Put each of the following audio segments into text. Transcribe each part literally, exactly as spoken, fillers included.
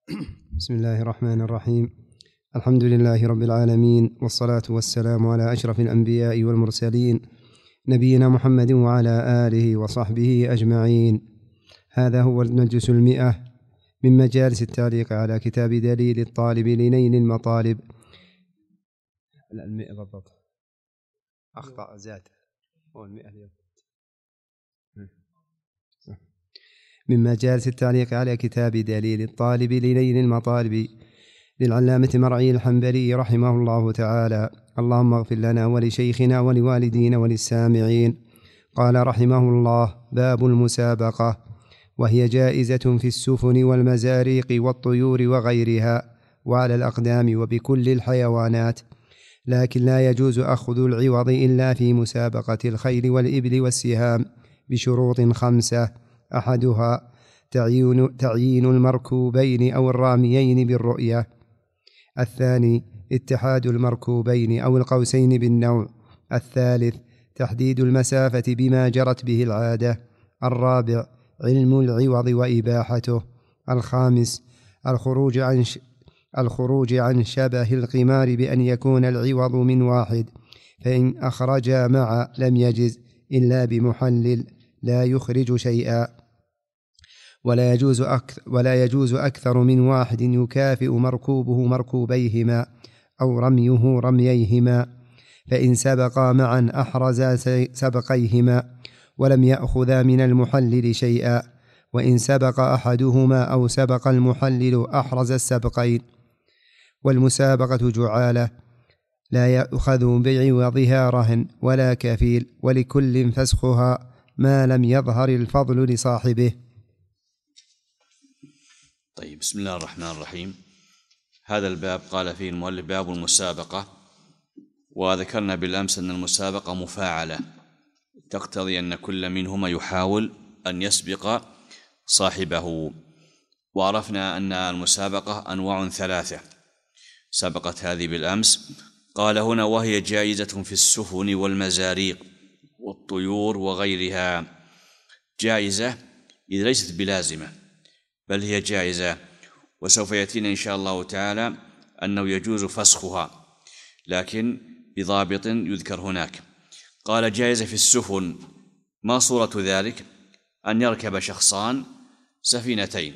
بسم الله الرحمن الرحيم. الحمد لله رب العالمين، والصلاة والسلام على أشرف الأنبياء والمرسلين، نبينا محمد وعلى آله وصحبه أجمعين. هذا هو المجلس المئة من مجالس التعليق على كتاب دليل الطالب لنيل المطالب. لا، المئة بالضبط، أخطأ زاد، هو المئة اليوم. من مجالس التعليق على كتاب دليل الطالب لنيل المطالب للعلامة مرعي الحنبلي رحمه الله تعالى. اللهم اغفر لنا ولشيخنا ولوالدينا وللسامعين. قال رحمه الله: باب المسابقة، وهي جائزة في السفن والمزاريق والطيور وغيرها، وعلى الأقدام وبكل الحيوانات، لكن لا يجوز أخذ العوض إلا في مسابقة الخيل والإبل والسهام بشروط خمسة: أحدها تعيين, تعيين المركوبين أو الراميين بالرؤية. الثاني اتحاد المركوبين أو القوسين بالنوع. الثالث تحديد المسافة بما جرت به العادة. الرابع علم العوض وإباحته. الخامس الخروج عن ش... الخروج عن شبه القمار بأن يكون العوض من واحد، فإن أخرجا معا لم يجز إلا بمحلل لا يخرج شيئا. ولا يجوز أكثر, ولا يجوز أكثر من واحد يكافئ مركوبه مركوبيهما أو رميه رمييهما، فإن سبقا معا أحرزا سبقيهما ولم يأخذا من المحلل شيئا، وإن سبق أحدهما أو سبق المحلل أحرز السبقين. والمسابقة جعالة، لا يأخذ بعوضها رهن ولا كفيل، ولكل فسخها ما لم يظهر الفضل لصاحبه. طيب، بسم الله الرحمن الرحيم. هذا الباب قال فيه المؤلف: باب المسابقة. وذكرنا بالأمس أن المسابقة مفاعلة، تقتضي أن كل منهما يحاول أن يسبق صاحبه. وعرفنا أن المسابقة أنواع ثلاثة سبقت هذه بالأمس. قال هنا: وهي جائزة في السفن والمزاريق والطيور وغيرها. جائزة إذ ليست بلازمة، بل هي جائزة، وسوف يأتينا إن شاء الله تعالى أنه يجوز فسخها، لكن بضابط يذكر هناك. قال: جائزة في السفن، ما صورة ذلك؟ أن يركب شخصان سفينتين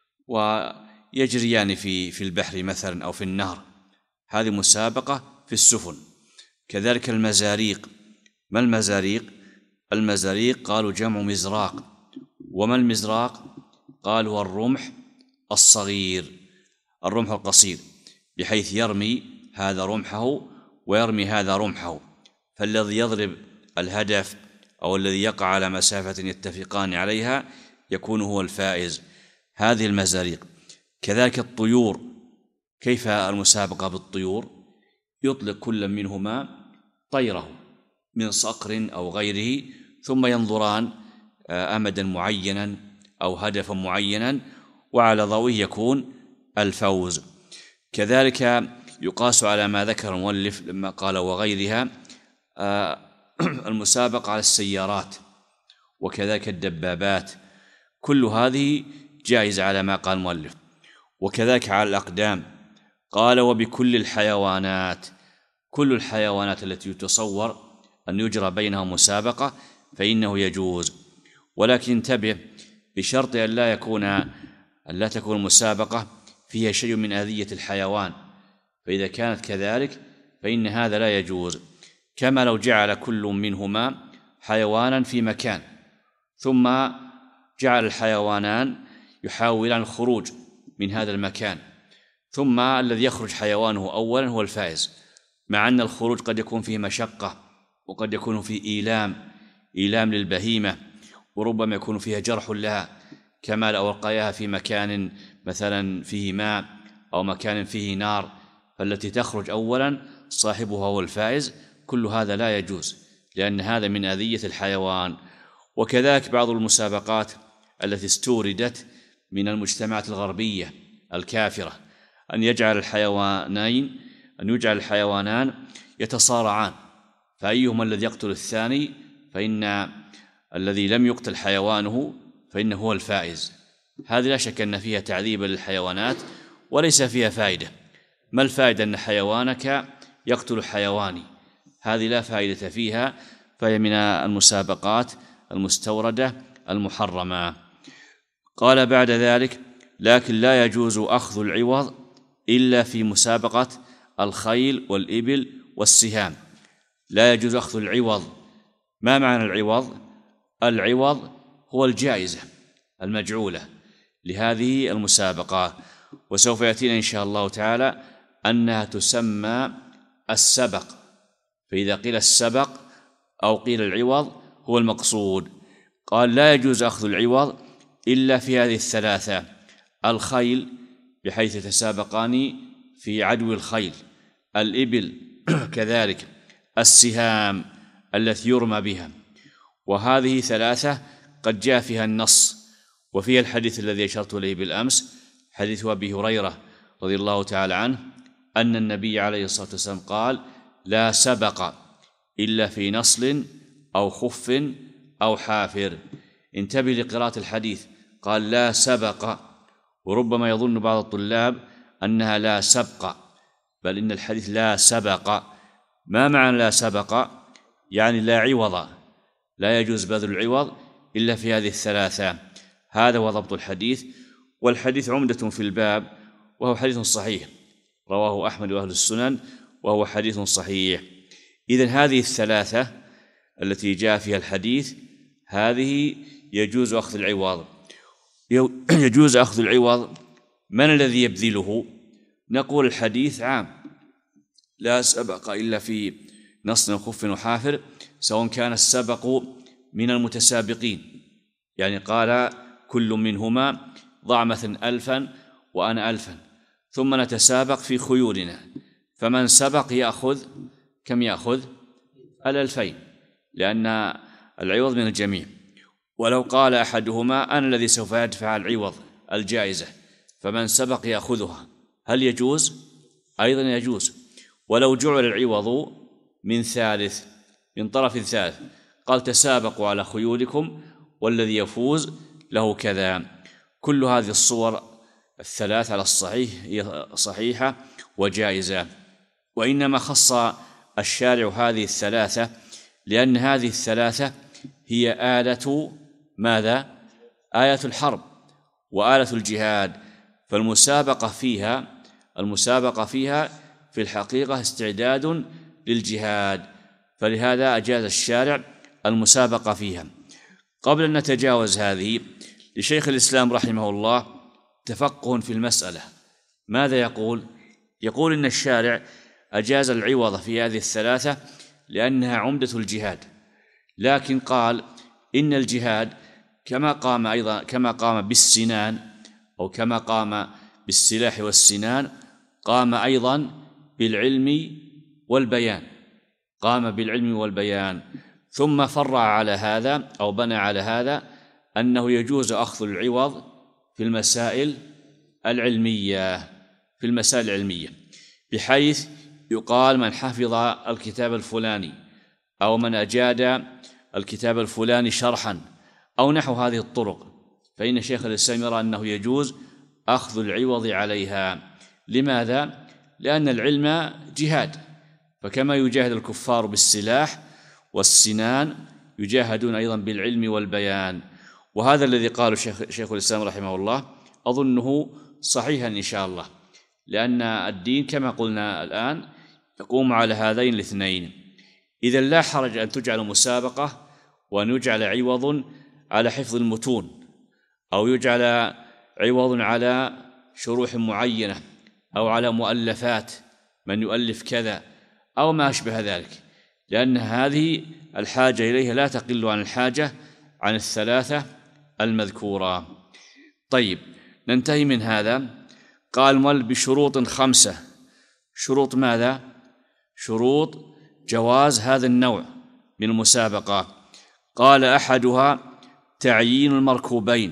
ويجريان في في البحر مثلا أو في النهر، هذه مسابقة في السفن. كذلك المزاريق. ما المزاريق؟ المزاريق قالوا جمع مزراق. وما المزراق؟ قالوا هو الرمح الصغير، الرمح القصير، بحيث يرمي هذا رمحه ويرمي هذا رمحه، فالذي يضرب الهدف أو الذي يقع على مسافة يتفقان عليها يكون هو الفائز. هذه المزاريق. كذلك الطيور. كيف المسابقة بالطيور؟ يطلق كل منهما طيره من صقر أو غيره، ثم ينظران أمدا معينا أو هدفا معينا، وعلى ضوئه يكون الفوز. كذلك يقاس على ما ذكر المؤلف لما قال وغيرها المسابقة على السيارات، وكذلك الدبابات، كل هذه جائزة على ما قال المؤلف. وكذلك على الأقدام. قال: وبكل الحيوانات، كل الحيوانات التي يتصور أن يجرى بينها مسابقة فإنه يجوز، ولكن انتبه بشرط أن لا يكون أن لا تكون المسابقة فيها شيء من أذية الحيوان، فإذا كانت كذلك فإن هذا لا يجوز. كما لو جعل كل منهما حيوانا في مكان، ثم جعل الحيوانان يحاولان الخروج من هذا المكان، ثم الذي يخرج حيوانه أولا هو الفائز، مع أن الخروج قد يكون فيه مشقة، وقد يكون فيه إيلام إيلام للبهيمة، وربما يكون فيها جرح لها، كما لو ألقياها في مكان مثلا فيه ماء أو مكان فيه نار، فالتي تخرج أولا صاحبها هو الفائز. كل هذا لا يجوز، لأن هذا من أذية الحيوان. وكذلك بعض المسابقات التي استوردت من المجتمعات الغربية الكافرة، أن يجعل الحيوانين أن يجعل الحيوانان يتصارعان، فأيهما الذي يقتل الثاني فإن الذي لم يقتل حيوانه فإنه هو الفائز. هذه لا شك أن فيها تعذيبا للحيوانات وليس فيها فائدة. ما الفائدة أن حيوانك يقتل حيواني؟ هذه لا فائدة فيها، فهي من المسابقات المستوردة المحرمة. قال بعد ذلك: لكن لا يجوز أخذ العوض إلا في مسابقة الخيل والإبل والسهام. لا يجوز أخذ العوض. ما معنى العوض؟ العوض هو الجائزة المجعولة لهذه المسابقة، وسوف يأتينا إن شاء الله تعالى أنها تسمى السبق. فإذا قيل السبق أو قيل العوض هو المقصود. قال: لا يجوز أخذ العوض إلا في هذه الثلاثة: الخيل بحيث يتسابقان في عدو الخيل، الإبل كذلك، السهام التي يرمى بها. وهذه ثلاثة قد جاء فيها النص، وفيها الحديث الذي أشرت إليه بالأمس، حديث أبي هريرة رضي الله تعالى عنه أن النبي عليه الصلاة والسلام قال: لا سبق إلا في نصل أو خف أو حافر. انتبه لقراءة الحديث، قال: لا سبق، وربما يظن بعض الطلاب أنها لا سبق، بل إن الحديث لا سبق. ما معنى لا سبق؟ يعني لا عوض، لا يجوز بذل العوض إلا في هذه الثلاثة. هذا هو ضبط الحديث، والحديث عمدة في الباب، وهو حديث صحيح رواه أحمد وأهل السنن، وهو حديث صحيح. إذن هذه الثلاثة التي جاء فيها الحديث هذه يجوز أخذ العوض. يجوز أخذ العوض. من الذي يبذله؟ نقول الحديث عام: لا سبق إلا في نصل وخف وحافر، سواء كان السبق من المتسابقين، يعني قال كل منهما ضع مثلا ألفا وأنا ألفا، ثم نتسابق في خيولنا، فمن سبق يأخذ كم؟ يأخذ الألفين، لأن العوض من الجميع. ولو قال أحدهما أنا الذي سوف يدفع العوض الجائزة، فمن سبق يأخذها، هل يجوز؟ أيضا يجوز. ولو جعل العوض من ثالث، من طرف ثالث، قال تسابقوا على خيولكم والذي يفوز له كذا. كل هذه الصور الثلاث على الصحيح هي صحيحة وجائزة. وإنما خص الشارع هذه الثلاثة لأن هذه الثلاثة هي آلة ماذا؟ آية الحرب وآلة الجهاد. فالمسابقة فيها المسابقة فيها في الحقيقة استعداد للجهاد، فلهذا أجاز الشارع المسابقة فيها. قبل أن نتجاوز هذه، لشيخ الإسلام رحمه الله تفقه في المسألة. ماذا يقول؟ يقول إن الشارع أجاز العوض في هذه الثلاثة لأنها عمدة الجهاد، لكن قال إن الجهاد كما قام أيضا كما قام بالسنان أو كما قام بالسلاح والسنان، قام أيضا بالعلم والبيان قام بالعلم والبيان ثم فرع على هذا أو بنى على هذا أنه يجوز أخذ العوض في المسائل العلمية في المسائل العلمية بحيث يقال من حفظ الكتاب الفلاني أو من أجاد الكتاب الفلاني شرحا أو نحو هذه الطرق، فإن شيخ الإسلام يرى أنه يجوز أخذ العوض عليها. لماذا؟ لأن العلم جهاد، فكما يجاهد الكفار بالسلاح والسنان يجاهدون أيضا بالعلم والبيان. وهذا الذي قاله شيخ, شيخ الإسلام رحمه الله أظنه صحيحا إن شاء الله، لأن الدين كما قلنا الآن يقوم على هذين الاثنين. إذا لا حرج أن تجعل مسابقة وأن يجعل عوض على حفظ المتون، أو يجعل عوض على شروح معينة أو على مؤلفات من يؤلف كذا أو ما أشبه ذلك، لأن هذه الحاجة إليها لا تقل عن الحاجة عن الثلاثة المذكورة. طيب، ننتهي من هذا. قال مل بشروط خمسة. شروط ماذا؟ شروط جواز هذا النوع من المسابقة. قال أحدها تعيين المركوبين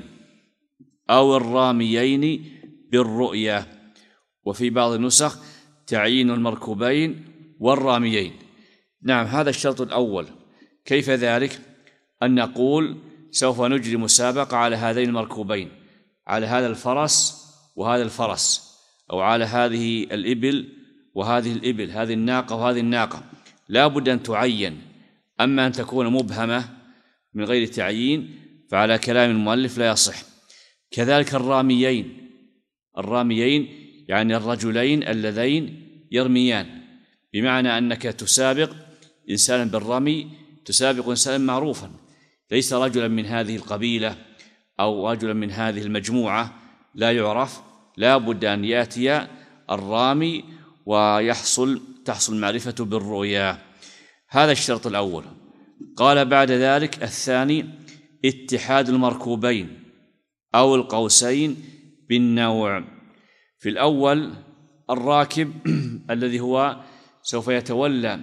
أو الراميين بالرؤية، وفي بعض النسخ تعيين المركوبين والراميين. نعم، هذا الشرط الأول. كيف ذلك؟ أن نقول سوف نجري مسابقة على هذين المركوبين، على هذا الفرس وهذا الفرس، أو على هذه الإبل وهذه الإبل، هذه الناقة وهذه الناقة، لا بد أن تعين. أما أن تكون مبهمة من غير تعيين فعلى كلام المؤلف لا يصح. كذلك الراميين، الراميين يعني الرجلين اللذين يرميان، بمعنى أنك تسابق إنسانا بالرمي، تسابق إنسانا معروفا، ليس رجلا من هذه القبيلة أو رجلا من هذه المجموعة لا يعرف، لا بد أن يأتي الرامي ويحصل تحصل معرفة بالرؤيا. هذا الشرط الأول. قال بعد ذلك الثاني اتحاد المركوبين أو القوسين بالنوع. في الأول الراكب الذي هو سوف يتولى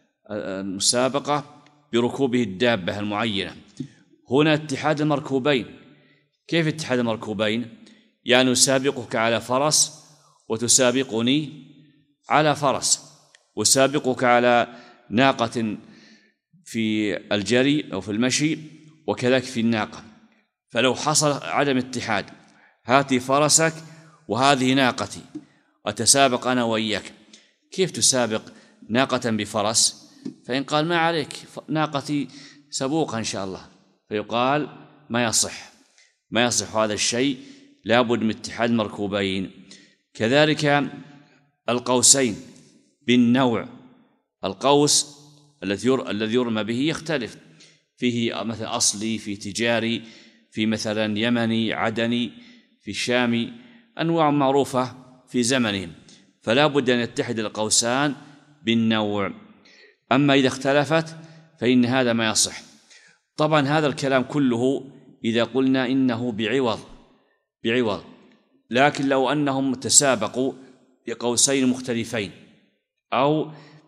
المسابقة بركوبه الدابة المعينة. هنا اتحاد المركوبين. كيف اتحاد المركوبين؟ يعني أسابقك على فرس وتسابقني على فرس، أسابقك على ناقة في الجري أو في المشي وكذلك في الناقة. فلو حصل عدم اتحاد، هاتي فرسك وهذه ناقتي وتسابق أنا وإياك، كيف تسابق ناقة بفرس؟ فإن قال ما عليك ناقتي سبوقة إن شاء الله، فيقال ما يصح، ما يصح هذا الشيء، لا بد من اتحاد المركوبين. كذلك القوسين بالنوع. القوس الذي يرمى به يختلف، فيه مثلا أصلي، في تجاري، في مثلا يمني، عدني، في شامي، أنواع معروفة في زمنهم، فلا بد أن يتحد القوسان بالنوع. أما إذا اختلفت فإن هذا ما يصح. طبعا هذا الكلام كله إذا قلنا إنه بعوض بعوض لكن لو أنهم تسابقوا بقوسين مختلفين أو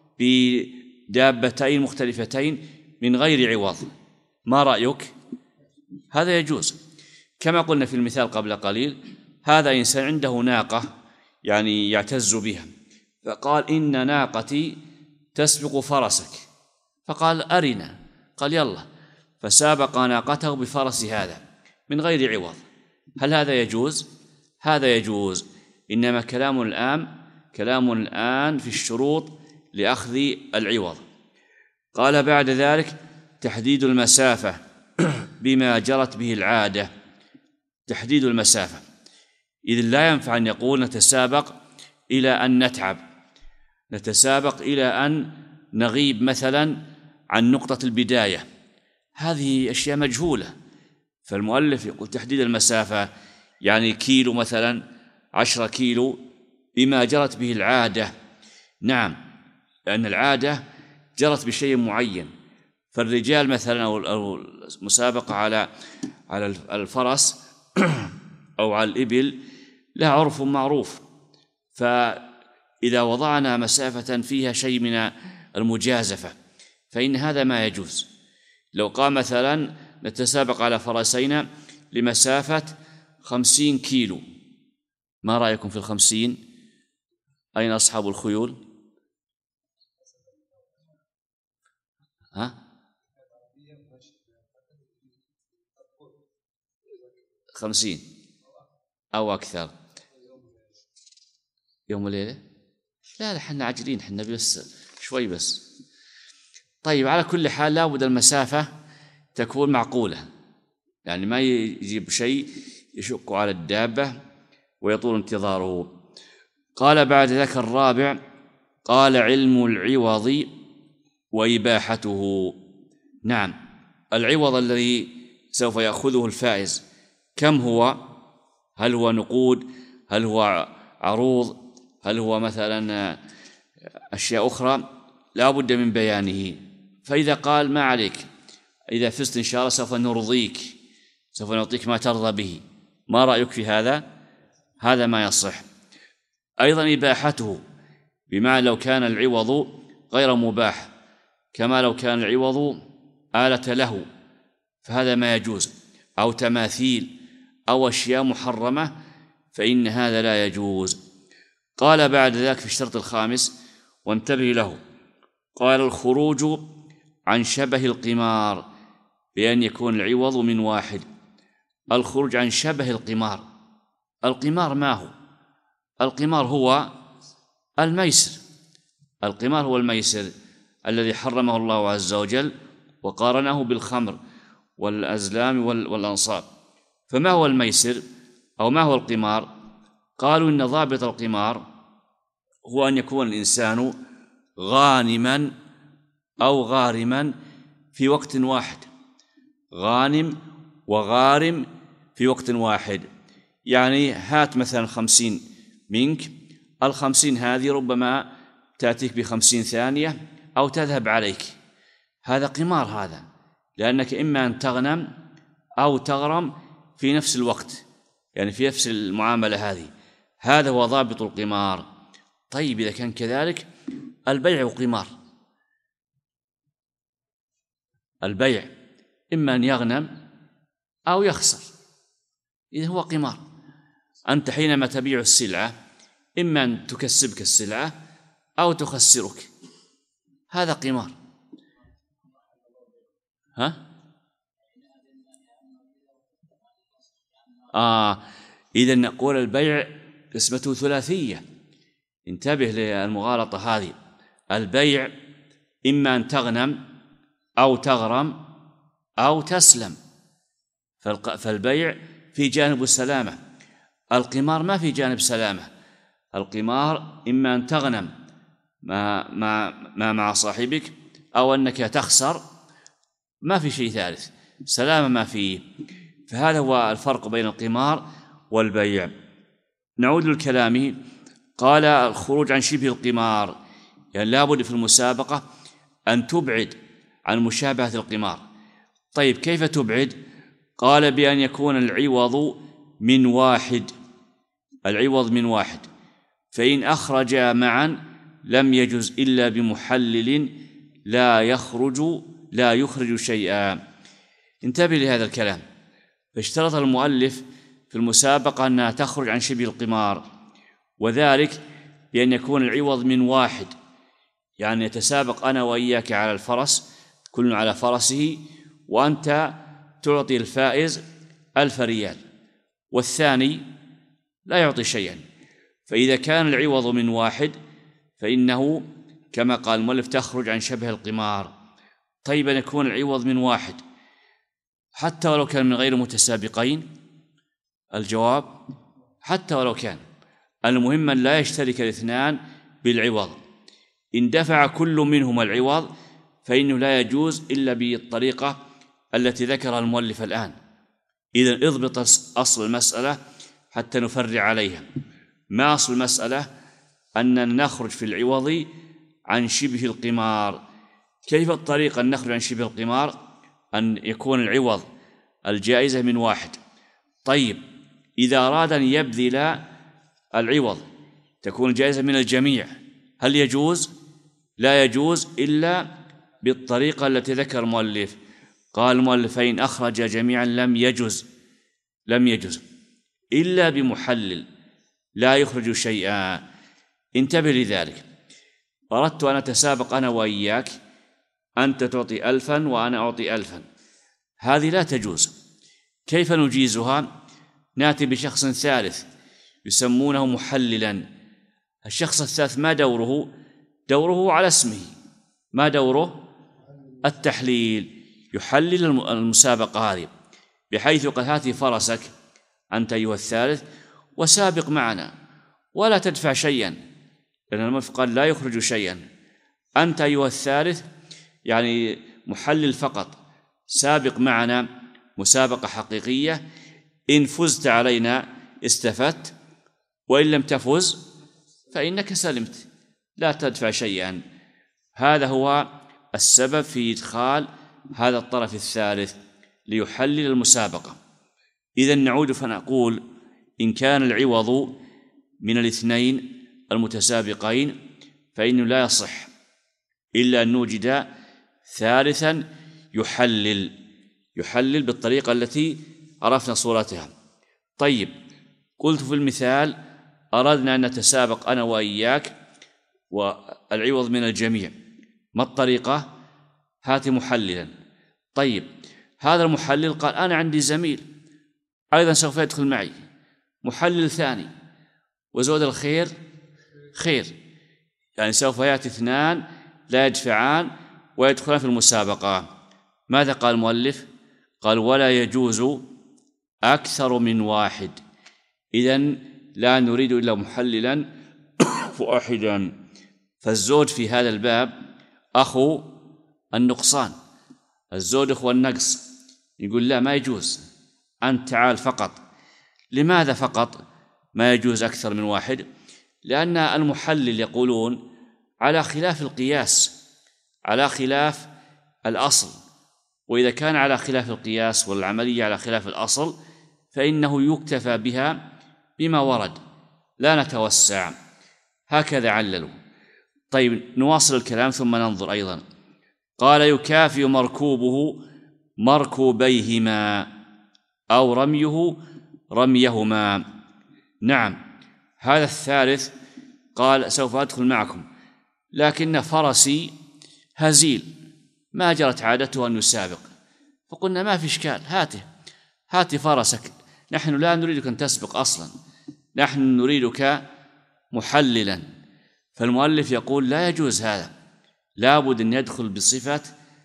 بدابتين مختلفتين من غير عوض، ما رأيك؟ هذا يجوز. كما قلنا في المثال قبل قليل، هذا إنسان عنده ناقة يعني يعتز بها، فقال إن ناقتي تسبق فرسك، فقال أرنا، قال يلا، فسابق ناقته بفرس هذا من غير عوض. هل هذا يجوز؟ هذا يجوز. إنما كلام الآن كلام الآن في الشروط لأخذ العوض. قال بعد ذلك تحديد المسافة بما جرت به العادة. تحديد المسافة، إذ لا ينفع أن يقول نتسابق إلى أن نتعب، نتسابق إلى أن نغيب مثلا عن نقطة البداية، هذه أشياء مجهولة. فالمؤلف يقول تحديد المسافة يعني كيلو مثلا، عشرة كيلو، بما جرت به العادة. نعم، لأن العادة جرت بشيء معين. فالرجال مثلا أو المسابقة على على الفرس أو على الإبل لها عرف معروف، فإذا وضعنا مسافة فيها شيء من المجازفة فإن هذا ما يجوز. لو قام مثلا نتسابق على فرسين لمسافة خمسين كيلو، ما رأيكم في الخمسين؟ أين أصحاب الخيول؟ ها؟ خمسين أو أكثر يوم وليلة؟ لا لا، حنا عاجلين، حنا بس شوي بس. طيب، على كل حال لابد المسافة تكون معقولة، يعني ما يجيب شيء يشق على الدابة ويطول انتظاره. قال بعد ذلك الرابع، قال علم العوض وإباحته. نعم، العوض الذي سوف يأخذه الفائز كم هو؟ هل هو نقود؟ هل هو عروض؟ هل هو مثلا أشياء أخرى؟ لا بد من بيانه. فإذا قال ما عليك، إذا فزت إن شاء الله سوف نرضيك، سوف نعطيك ما ترضى به، ما رأيك في هذا؟ هذا ما يصح. أيضا إباحته، بمعنى لو كان العوض غير مباح، كما لو كان العوض آلة له، فهذا ما يجوز، أو تماثيل أو أشياء محرمة، فإن هذا لا يجوز. قال بعد ذلك في الشرط الخامس، وانتبه له، قال الخروج عن شبه القمار، بأن يكون العوض من واحد. الخروج عن شبه القمار، القمار ما هو؟ القمار هو الميسر، القمار هو الميسر الذي حرمه الله عز وجل وقارنه بالخمر والأزلام والأنصاب. فما هو الميسر أو ما هو القمار؟ قالوا إن ضابط القمار هو أن يكون الإنسان غانما أو غارما في وقت واحد، غانم وغارم في وقت واحد. يعني هات مثلا خمسين منك، الخمسين هذه ربما تأتيك بخمسين ثانية أو تذهب عليك، هذا قمار، هذا لأنك إما أن تغنم أو تغرم في نفس الوقت، يعني في نفس المعاملة هذه، هذا هو ضابط القمار. طيب إذا كان كذلك البيع قمار، البيع إما أن يغنم أو يخسر، إذا هو قمار. أنت حينما تبيع السلعة إما أن تكسبك السلعة أو تخسرك، هذا قمار. ها؟ آه إذا نقول البيع قسمته ثلاثية، انتبه للمغالطة هذه. البيع إما أن تغنم أو تغرم أو تسلم، فالبيع في جانب السلامة، القمار ما في جانب سلامة. القمار إما أن تغنم ما, ما, ما مع صاحبك أو أنك تخسر، ما في شيء ثالث، سلامة ما فيه. فهذا هو الفرق بين القمار والبيع. نعود للكلام. قال الخروج عن شبه القمار، يعني لابد في المسابقة أن تبعد عن مشابهة القمار. طيب كيف تبعد؟ قال بأن يكون العوض من واحد، العوض من واحد، فإن أخرجا معا لم يجز إلا بمحلل لا يخرج لا يخرج شيئا. انتبه لهذا الكلام. فاشترط المؤلف في المسابقة أنها تخرج عن شبه القمار، وذلك بأن يكون العوض من واحد، يعني يتسابق أنا وإياك على الفرس، كل على فرسه، وأنت تعطي الفائز ألف ريال والثاني لا يعطي شيئا. فإذا كان العوض من واحد فإنه كما قال المؤلف تخرج عن شبه القمار. طيب أن يكون العوض من واحد حتى ولو كان من غير متسابقين؟ الجواب حتى ولو كان، المهم أن لا يشترك الاثنان بالعوض. إن دفع كل منهما العوض فإنه لا يجوز إلا بالطريقة التي ذكرها المؤلف الآن. إذن اضبط أصل المسألة حتى نفرع عليها. ما أصل المسألة؟ أننا نخرج في العوض عن شبه القمار. كيف الطريقة أن نخرج عن شبه القمار؟ أن يكون العوض الجائزة من واحد. طيب إذا أراد أن يبذل العوض تكون الجائزة من الجميع، هل يجوز؟ لا يجوز إلا بالطريقة التي ذكر المؤلف. قال المؤلف فإن أخرج جميعا لم يجوز لم يجوز إلا بمحلل لا يخرج شيئا. انتبه لذلك. أردت أن أتسابق أنا وإياك، أنت تعطي ألفا وأنا أعطي ألفا، هذه لا تجوز. كيف نجيزها؟ نأتي بشخص ثالث يسمونه محللا. الشخص الثالث ما دوره؟ دوره على اسمه، ما دوره؟ التحليل، يحلل المسابقة هذه، بحيث قد هاتي فرسك أنت أيها الثالث وسابق معنا ولا تدفع شيئا، لأن المؤلف قال لا يخرج شيئا. أنت أيها الثالث يعني محلل فقط، سابق معنا مسابقة حقيقية، إن فزت علينا استفدت، وإن لم تفز فإنك سلمت لا تدفع شيئا. هذا هو السبب في إدخال هذا الطرف الثالث ليحلل المسابقة. إذن نعود فنقول إن كان العوض من الاثنين المتسابقين فإنه لا يصح إلا أن نوجد ثالثا يحلل يحلل بالطريقة التي عرفنا صورتها. طيب قلت في المثال أردنا أن نتسابق أنا وإياك والعوض من الجميع، ما الطريقة؟ هات محللا. طيب هذا المحلل قال أنا عندي زميل أيضا سوف يدخل معي، محلل ثاني، وزود الخير خير، يعني سوف يأتي اثنان لا يدفعان ويدخلان في المسابقة. ماذا قال المؤلف؟ قال ولا يجوز أكثر من واحد، إذن لا نريد إلا محللا واحدا. فالزود في هذا الباب أخو النقصان، الزود أخو النقص. يقول لا، ما يجوز، أنت تعال فقط. لماذا فقط ما يجوز أكثر من واحد؟ لأن المحلل يقولون على خلاف القياس، على خلاف الأصل، وإذا كان على خلاف القياس والعملية على خلاف الأصل فإنه يكتفى بها بما ورد، لا نتوسع. هكذا عللوا. طيب نواصل الكلام ثم ننظر أيضا. قال يكافئ مركوبه مركوبيهما أو رميه رميهما. نعم، هذا الثالث قال سوف أدخل معكم، لكن فرسي هزيل ما جرت عادته أن يسابق، فقلنا ما في إشكال، هاته هات فرسك، نحن لا نريدك أن تسبق أصلا، نحن نريدك محللا. فالمؤلف يقول لا يجوز هذا، لابد أن يدخل بصفة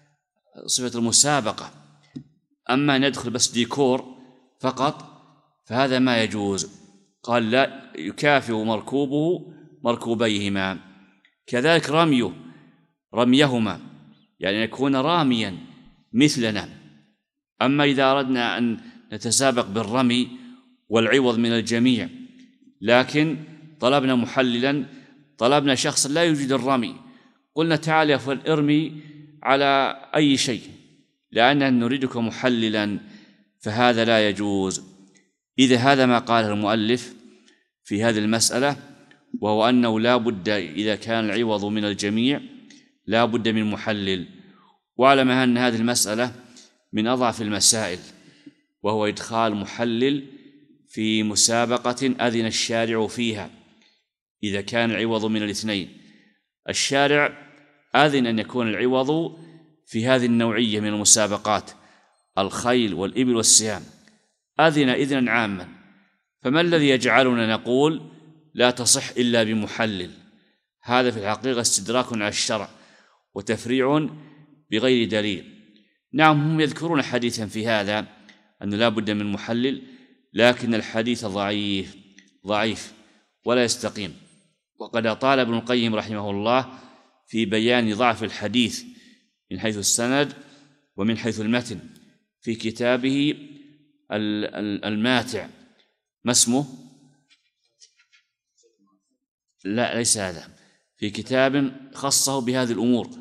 صفة المسابقة. أما أن يدخل بس ديكور فقط فهذا ما يجوز. قال لا، يكافئ مركوبه مركوبيهما. كذلك رميه رميهما، يعني يكون راميا مثلنا. أما إذا أردنا أن نتسابق بالرمي والعوض من الجميع، لكن طلبنا محللا، طلبنا شخص لا يوجد الرمي، قلنا تعال يا فلان ارمي على أي شيء لأننا نريدك محللا، فهذا لا يجوز. إذا هذا ما قاله المؤلف في هذه المسألة، وهو أنه لا بد إذا كان العوض من الجميع لا بد من محلل. واعلم أن هذه المسألة من أضعف المسائل، وهو إدخال محلل في مسابقة أذن الشارع فيها. إذا كان العوض من الاثنين، الشارع أذن أن يكون العوض في هذه النوعية من المسابقات، الخيل والإبل والسهام، أذن إذنا عاما. فما الذي يجعلنا نقول لا تصح إلا بمحلل؟ هذا في الحقيقة استدراك على الشرع وتفريع بغير دليل. نعم، هم يذكرون حديثا في هذا أنه لا بد من محلل، لكن الحديث ضعيف ضعيف ولا يستقيم. وقد أطال ابن القيم رحمه الله في بيان ضعف الحديث من حيث السند ومن حيث المتن في كتابه الماتع. ما اسمه؟ لا، ليس هذا، في كتاب خصه بهذه الأمور،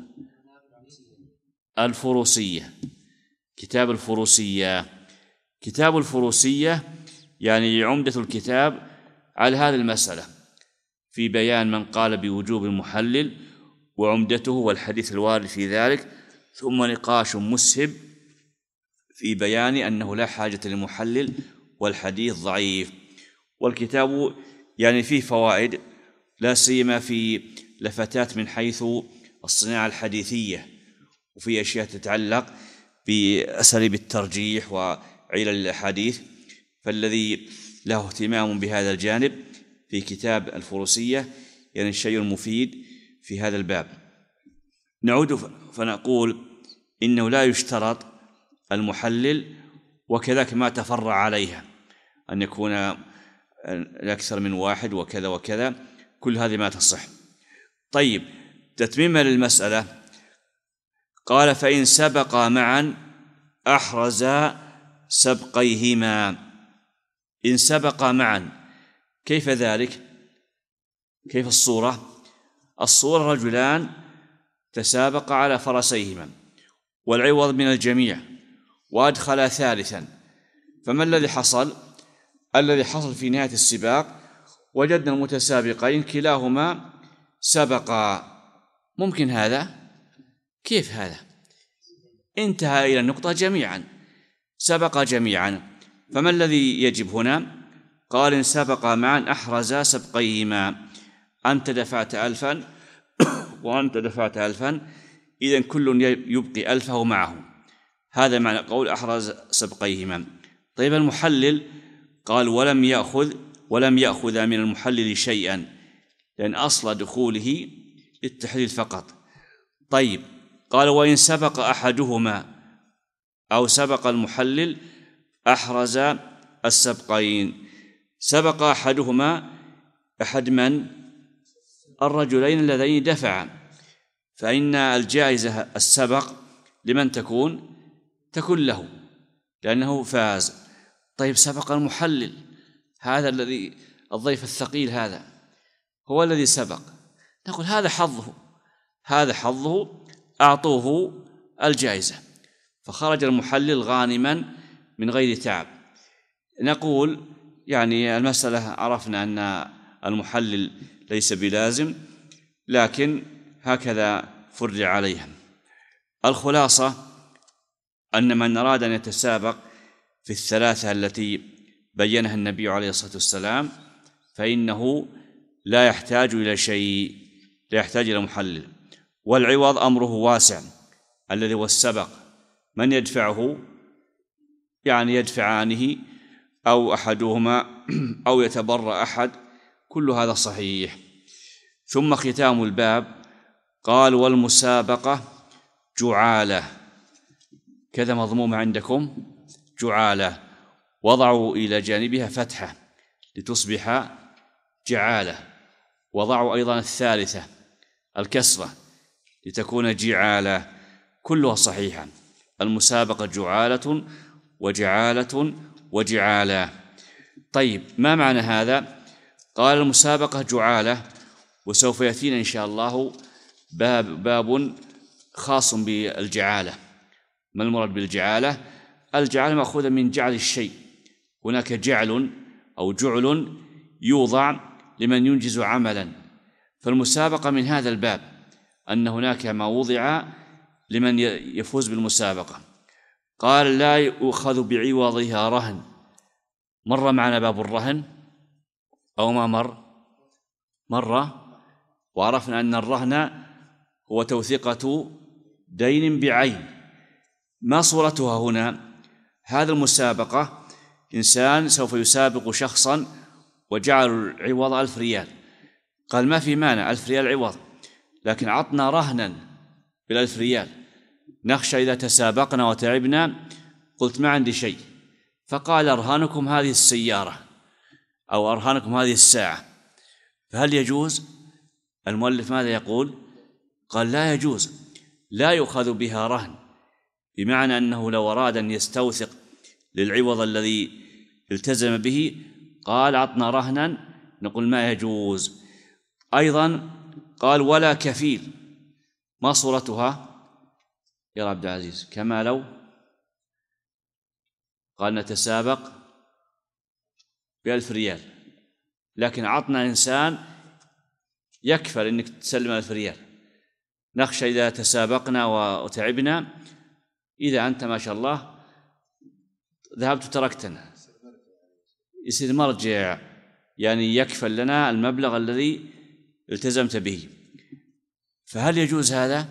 الفروسية، كتاب الفروسية. كتاب الفروسية يعني عمدة الكتاب على هذه المسألة، في بيان من قال بوجوب المحلل وعمدته والحديث الوارد في ذلك، ثم نقاش مسهب في بيان أنه لا حاجة للمحلل والحديث ضعيف. والكتاب يعني فيه فوائد، لا سيما في لفتات من حيث الصناعة الحديثية، وفي أشياء تتعلق بأساليب الترجيح وعلل الأحاديث. فالذي له اهتمام بهذا الجانب في كتاب الفروسية يعني الشيء المفيد في هذا الباب. نعود فنقول إنه لا يشترط المحلل، وكذلك ما تفرع عليها أن يكون أكثر من واحد وكذا وكذا، كل هذه ما تصح. طيب، تتميما للمسألة، قال فإن سبقا معا أحرز سبقيهما. إن سبقا معا، كيف ذلك؟ كيف الصورة؟ الصورة رجلان تسابقا على فرسيهما والعوض من الجميع وأدخلا ثالثا، فما الذي حصل؟ الذي حصل في نهاية السباق وجدنا المتسابقين كلاهما سبقا. ممكن هذا؟ كيف هذا؟ انتهى إلى النقطة جميعا، سبقا جميعا. فما الذي يجب هنا؟ قال إن سبقا معا أحرز سبقيهما، أنت دفعت ألفا وأنت دفعت ألفا، إذن كل يبقي ألفه معه. هذا معنى قول أحرز سبقيهما. طيب المحلل قال ولم يأخذ ولم يأخذ من المحلل شيئا، لأن أصل دخوله للتحليل فقط. طيب، قال وإن سبق أحدهما أو سبق المحلل أحرز السبقين. سبق أحدهما أحد من؟ الرجلين اللذين دفعا، فإن الجائزة السبق لمن تكون؟ تكون له لأنه فاز. طيب، سبق المحلل، هذا الذي الضيف الثقيل هذا هو الذي سبق، نقول هذا حظه، هذا حظه، أعطوه الجائزة، فخرج المحلل غانما من غير تعب. نقول يعني المسألة عرفنا أن المحلل ليس بلازم، لكن هكذا فرع عليها. الخلاصة أن من أراد أن يتسابق في الثلاثة التي بينها النبي عليه الصلاة والسلام فإنه لا يحتاج إلى شيء، لا يحتاج إلى محلل. والعوض أمره واسع، الذي هو السبق، من يدفعه؟ يعني يدفعانه أو أحدهما أو يتبرأ أحد، كل هذا صحيح. ثم ختام الباب قال والمسابقة جعالة، كذا مضمومة عندكم جعالة، وضعوا إلى جانبها فتحة لتصبح جعالة، وضعوا أيضا الثالثة الكسرة لتكون جعالة، كلها صحيحة. المسابقة جعالة وجعالة وجعالة. طيب، ما معنى هذا؟ قال المسابقة جعالة، وسوف يأتينا إن شاء الله باب, باب خاص بالجعالة. ما المراد بالجعالة؟ الجعالة مأخوذة من جعل الشيء، هناك جعل أو جعل يوضع لمن ينجز عملا، فالمسابقة من هذا الباب، أن هناك ما وضع لمن يفوز بالمسابقة. قال لا يؤخذ بعوضها رهن. مر معنا باب الرهن أو ما مر؟ مرة، وعرفنا أن الرهن هو توثيقة دين بعين. ما صورتها هنا؟ هذا المسابقة إنسان سوف يسابق شخصا وجعل العوض ألف ريال، قال ما في مانع ألف ريال عوض، لكن عطنا رهنا بالألف ريال، نخشى إذا تسابقنا وتعبنا. قلت ما عندي شيء، فقال أرهانكم هذه السيارة أو أرهانكم هذه الساعة، فهل يجوز؟ المؤلف ماذا يقول؟ قال لا يجوز، لا يؤخذ بها رهن، بمعنى أنه لو أراد أن يستوثق للعوض الذي التزم به قال عطنا رهنا، نقول ما يجوز. أيضا قال ولا كفيل. ما صورتها يا عبد العزيز؟ كما لو قال نتسابق بألف ريال، لكن عطنا إنسان يكفل إنك تسلم ألف ريال، نخشى إذا تسابقنا وتعبنا، إذا أنت ما شاء الله ذهبت وتركتنا يصير مرجع، يعني يكفل لنا المبلغ الذي التزمت به. فهل يجوز هذا؟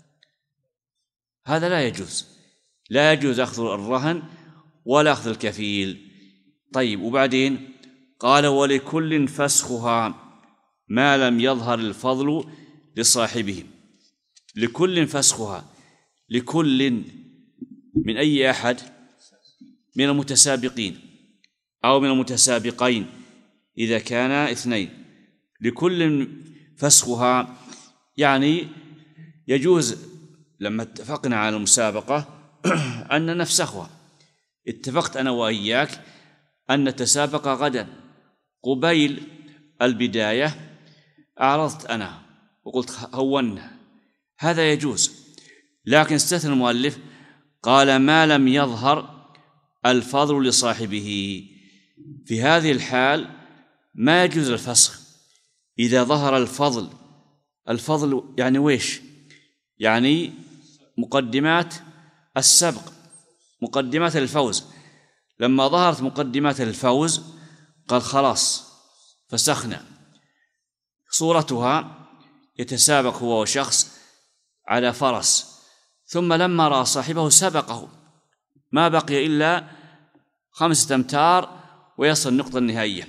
هذا لا يجوز، لا يجوز أخذ الرهن ولا أخذ الكفيل. طيب، وبعدين قال ولكل فسخها ما لم يظهر الفضل لصاحبه. لكل فسخها، لكل من أي أحد؟ من المتسابقين أو من المتسابقين إذا كان اثنين. لكل فسخها يعني يجوز لما اتفقنا على المسابقة أن نفسخها. اتفقت أنا وإياك أن نتسابق غدا، قبيل البداية أعرضت أنا وقلت هونا، هذا يجوز. لكن استثنى المؤلف قال ما لم يظهر الفضل لصاحبه. في هذه الحال ما يجوز الفسخ إذا ظهر الفضل. الفضل يعني ويش؟ يعني مقدمات السبق، مقدمات الفوز. لما ظهرت مقدمات الفوز قال خلاص فسخنا. صورتها يتسابق هو وشخص على فرس، ثم لما رأى صاحبه سبقه، ما بقي إلا خمسة أمتار ويصل النقطة النهائية،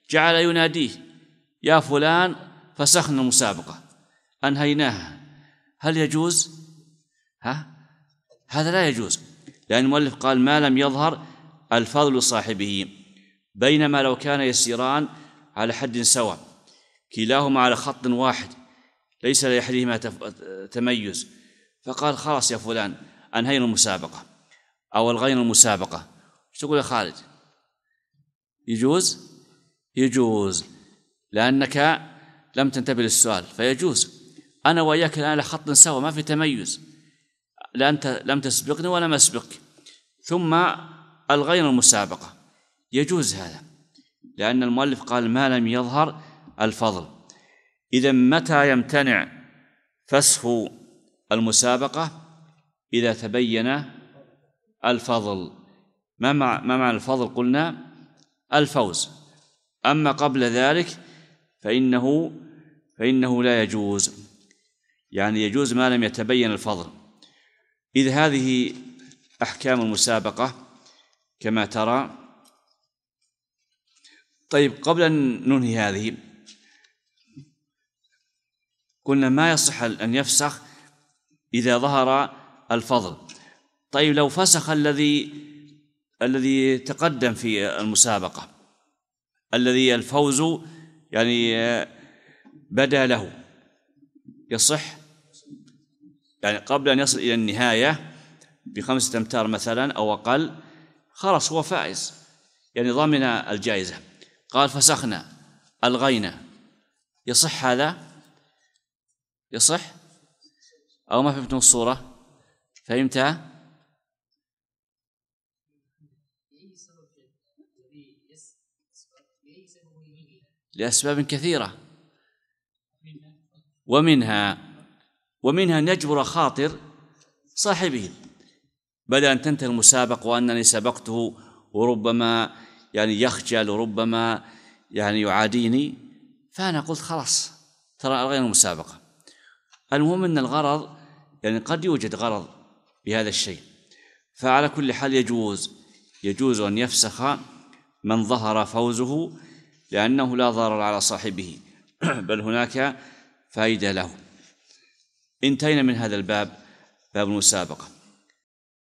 جعل يناديه: يا فلان فسخنا المسابقة، أنهيناها. هل يجوز؟ ها؟ هذا لا يجوز، لأن المؤلف قال: ما لم يظهر الفضل لصاحبه. بينما لو كان يسيران على حد سواء، كلاهما على خط واحد، ليس لأحدهما تميز، فقال: خلاص يا فلان أنهينا المسابقة أو ألغينا المسابقة، ايش تقول يا خالد؟ يجوز؟ يجوز، لأنك لم تنتبه للسؤال، فيجوز. أنا وإياك الآن على خط سواء، ما في تميز، لا أنت لم تسبقني ولا ما أسبقك، ثم ألغينا المسابقة، يجوز هذا، لأن المؤلف قال: ما لم يظهر الفضل. إذا متى يمتنع فسخ المسابقة؟ إذا تبين الفضل. ما معنى الفضل؟ قلنا الفوز. أما قبل ذلك فإنه فإنه لا يجوز، يعني يجوز ما لم يتبين الفضل. إذ هذه أحكام المسابقة كما ترى. طيب، قبل أن ننهي هذه، قلنا ما يصح أن يفسخ إذا ظهر الفضل. طيب، لو فسخ الذي الذي تقدم في المسابقة، الذي الفوز يعني بدا له، يصح؟ يعني قبل أن يصل إلى النهاية بخمسة أمتار مثلا أو أقل، خلاص هو فائز، يعني ضمن الجائزة. قال: فسخنا، ألغينا، يصح هذا؟ يصح أو ما فهمتم الصورة؟ فهمتها؟ لأسباب كثيرة، ومنها ومنها أن يجبر خاطر صاحبه، بدل أن تنتهي المسابقة وأنني سبقته وربما يعني يخجل وربما يعني يعاديني، فأنا قلت خلاص ترى ألغينا المسابقة. المهم أن الغرض، يعني قد يوجد غرض بهذا الشيء، فعلى كل حال يجوز يجوز أن يفسخ من ظهر فوزه، لأنه لا ضرر على صاحبه بل هناك فائدة له. انتهينا من هذا الباب، باب المسابقة.